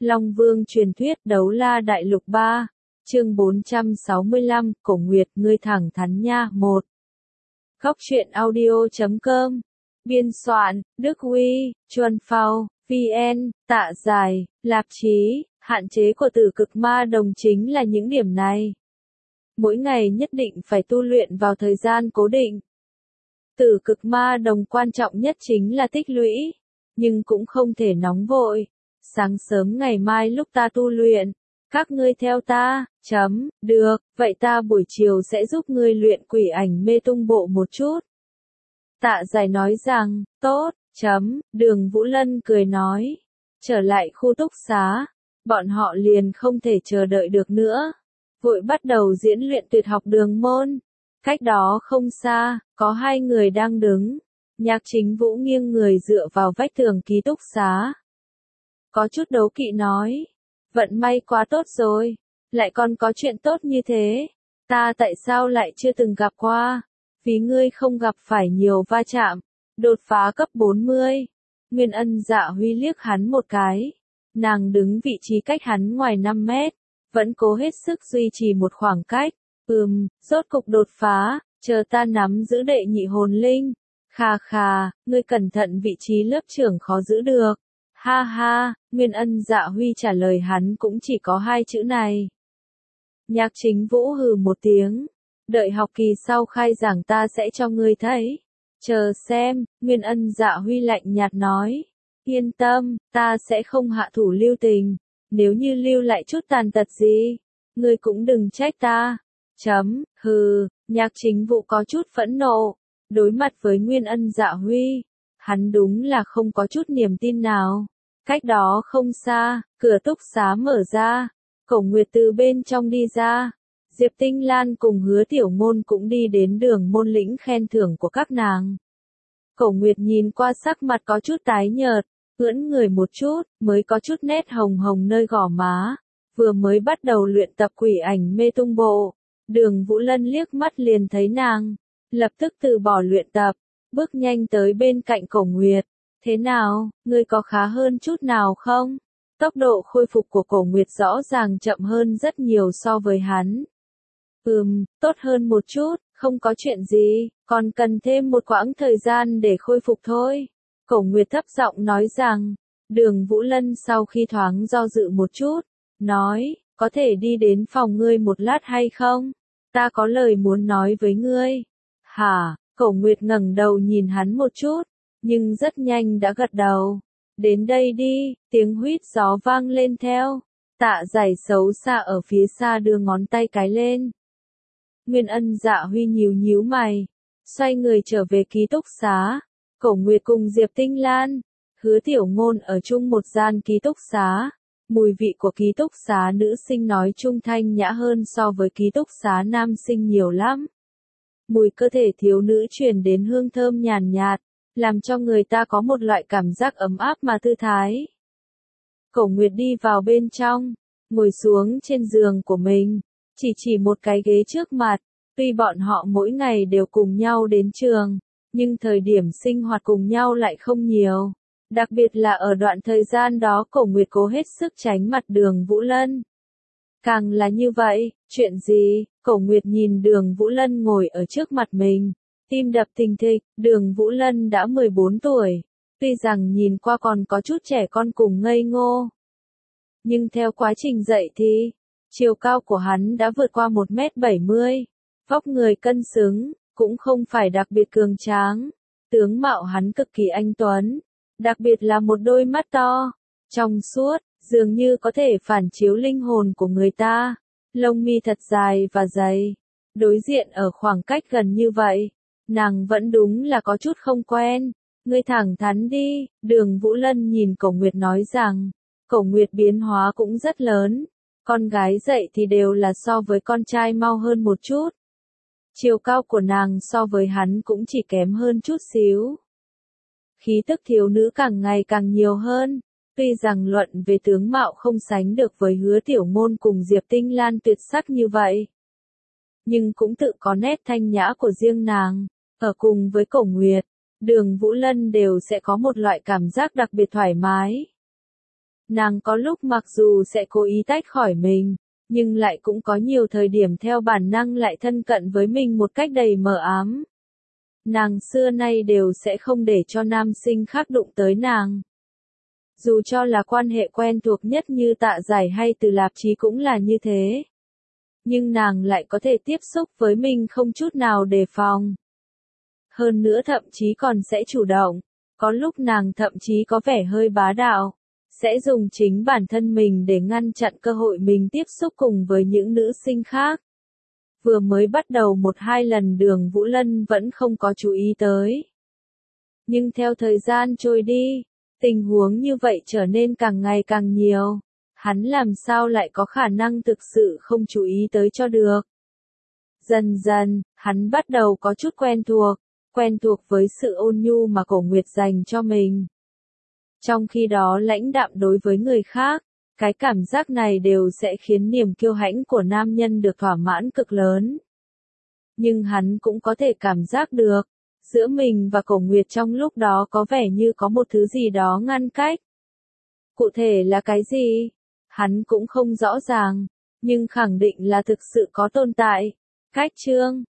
Long Vương truyền thuyết Đấu La Đại Lục 3, chương 465, Cổ Nguyệt, ngươi thẳng thắn nha. 1. Góc truyện audio.com. Biên soạn, Đức Huy, Chuân Phao, VN, Tạ Dài, Lạp Chí. Hạn chế của tử cực ma đồng chính là những điểm này. Mỗi ngày nhất định phải tu luyện vào thời gian cố định. Tử cực ma đồng quan trọng nhất chính là tích lũy, nhưng cũng không thể nóng vội. Sáng sớm ngày mai lúc ta tu luyện, các ngươi theo ta, được, vậy ta buổi chiều sẽ giúp ngươi luyện quỷ ảnh mê tung bộ một chút. Tạ Giải nói rằng, tốt, Đường Vũ Lân cười nói. Trở lại khu túc xá, bọn họ liền không thể chờ đợi được nữa. Vội bắt đầu diễn luyện tuyệt học đường môn. Cách đó không xa, có hai người đang đứng. Nhạc Chính Vũ nghiêng người dựa vào vách tường ký túc xá. Có chút đấu kỵ nói, vận may quá tốt rồi, lại còn có chuyện tốt như thế. Ta tại sao lại chưa từng gặp qua? Vì ngươi không gặp phải nhiều va chạm, đột phá cấp 40. Nguyên Ân Dạ Huy liếc hắn một cái. Nàng đứng vị trí cách hắn ngoài 5 mét, vẫn cố hết sức duy trì một khoảng cách. Rốt cục đột phá, chờ ta nắm giữ đệ nhị hồn linh. Khà, ngươi cẩn thận, vị trí lớp trưởng khó giữ được. Ha ha, Nguyên Ân Dạ Huy trả lời hắn cũng chỉ có hai chữ này. Nhạc Chính Vũ hừ một tiếng. Đợi học kỳ sau khai giảng ta sẽ cho ngươi thấy. Chờ xem, Nguyên Ân Dạ Huy lạnh nhạt nói. Yên tâm, ta sẽ không hạ thủ lưu tình. Nếu như lưu lại chút tàn tật gì, ngươi cũng đừng trách ta. Nhạc Chính Vũ có chút phẫn nộ. Đối mặt với Nguyên Ân Dạ Huy, hắn đúng là không có chút niềm tin nào. Cách đó không xa, cửa túc xá mở ra. Cổ Nguyệt từ bên trong đi ra. Diệp Tinh Lan cùng Hứa Tiểu Ngôn cũng đi đến đường môn lĩnh khen thưởng của các nàng. Cổ Nguyệt nhìn qua sắc mặt có chút tái nhợt, ưỡn người một chút, mới có chút nét hồng hồng nơi gò má. Vừa mới bắt đầu luyện tập quỷ ảnh mê tung bộ. Đường Vũ Lân liếc mắt liền thấy nàng, lập tức từ bỏ luyện tập, bước nhanh tới bên cạnh Cổ Nguyệt. Thế nào, ngươi có khá hơn chút nào không? Tốc độ khôi phục của Cổ Nguyệt rõ ràng chậm hơn rất nhiều so với hắn. Tốt hơn một chút, không có chuyện gì, còn cần thêm một quãng thời gian để khôi phục thôi. Cổ Nguyệt thấp giọng nói rằng. Đường Vũ Lân sau khi thoáng do dự một chút, nói, có thể đi đến phòng ngươi một lát hay không? Ta có lời muốn nói với ngươi. Hả? Cổ Nguyệt ngẩng đầu nhìn hắn một chút, nhưng rất nhanh đã gật đầu. Đến đây đi, tiếng huýt gió vang lên theo. Tạ Giải xấu xa ở phía xa đưa ngón tay cái lên. Nguyên Ân Dạ Huy nhíu mày, xoay người trở về ký túc xá. Cổ Nguyệt cùng Diệp Tinh Lan, Hứa Tiểu Ngôn ở chung một gian ký túc xá. Mùi vị của ký túc xá nữ sinh nói chung thanh nhã hơn so với ký túc xá nam sinh nhiều lắm. Mùi cơ thể thiếu nữ truyền đến hương thơm nhàn nhạt, làm cho người ta có một loại cảm giác ấm áp mà thư thái. Cổ Nguyệt đi vào bên trong, ngồi xuống trên giường của mình, chỉ một cái ghế trước mặt. Tuy bọn họ mỗi ngày đều cùng nhau đến trường, nhưng thời điểm sinh hoạt cùng nhau lại không nhiều. Đặc biệt là ở đoạn thời gian đó Cổ Nguyệt cố hết sức tránh mặt Đường Vũ Lân. Càng là như vậy, chuyện gì? Cổ Nguyệt nhìn Đường Vũ Lân ngồi ở trước mặt mình, tim đập thình thịch. Đường Vũ Lân đã 14 tuổi, tuy rằng nhìn qua còn có chút trẻ con cùng ngây ngô. Nhưng theo quá trình dậy thì, chiều cao của hắn đã vượt qua 1m70, vóc người cân xứng, cũng không phải đặc biệt cường tráng. Tướng mạo hắn cực kỳ anh tuấn, đặc biệt là một đôi mắt to, trong suốt, dường như có thể phản chiếu linh hồn của người ta. Lông mi thật dài và dày. Đối diện ở khoảng cách gần như vậy, nàng vẫn đúng là có chút không quen. Ngươi thẳng thắn đi, Đường Vũ Lân nhìn Cổ Nguyệt nói rằng. Cổ Nguyệt biến hóa cũng rất lớn. Con gái dậy thì đều là so với con trai mau hơn một chút. Chiều cao của nàng so với hắn cũng chỉ kém hơn chút xíu. Khí tức thiếu nữ càng ngày càng nhiều hơn. Tuy rằng luận về tướng mạo không sánh được với Hứa Tiểu Ngôn cùng Diệp Tinh Lan tuyệt sắc như vậy, nhưng cũng tự có nét thanh nhã của riêng nàng. Ở cùng với Cổ Nguyệt, Đường Vũ Lân đều sẽ có một loại cảm giác đặc biệt thoải mái. Nàng có lúc mặc dù sẽ cố ý tách khỏi mình, nhưng lại cũng có nhiều thời điểm theo bản năng lại thân cận với mình một cách đầy mờ ám. Nàng xưa nay đều sẽ không để cho nam sinh khác đụng tới nàng. Dù cho là quan hệ quen thuộc nhất như Tạ Giải hay Từ Lạp Chí cũng là như thế. Nhưng nàng lại có thể tiếp xúc với mình không chút nào đề phòng. Hơn nữa thậm chí còn sẽ chủ động. Có lúc nàng thậm chí có vẻ hơi bá đạo. Sẽ dùng chính bản thân mình để ngăn chặn cơ hội mình tiếp xúc cùng với những nữ sinh khác. Vừa mới bắt đầu 1-2 lần Đường Vũ Lân vẫn không có chú ý tới. Nhưng theo thời gian trôi đi, tình huống như vậy trở nên càng ngày càng nhiều. Hắn làm sao lại có khả năng thực sự không chú ý tới cho được. Dần dần, hắn bắt đầu có chút quen thuộc với sự ôn nhu mà Cổ Nguyệt dành cho mình. Trong khi đó lãnh đạm đối với người khác, cái cảm giác này đều sẽ khiến niềm kiêu hãnh của nam nhân được thỏa mãn cực lớn. Nhưng hắn cũng có thể cảm giác được, giữa mình và Cổ Nguyệt trong lúc đó có vẻ như có một thứ gì đó ngăn cách. Cụ thể là cái gì? Hắn cũng không rõ ràng, nhưng khẳng định là thực sự có tồn tại. Cách chương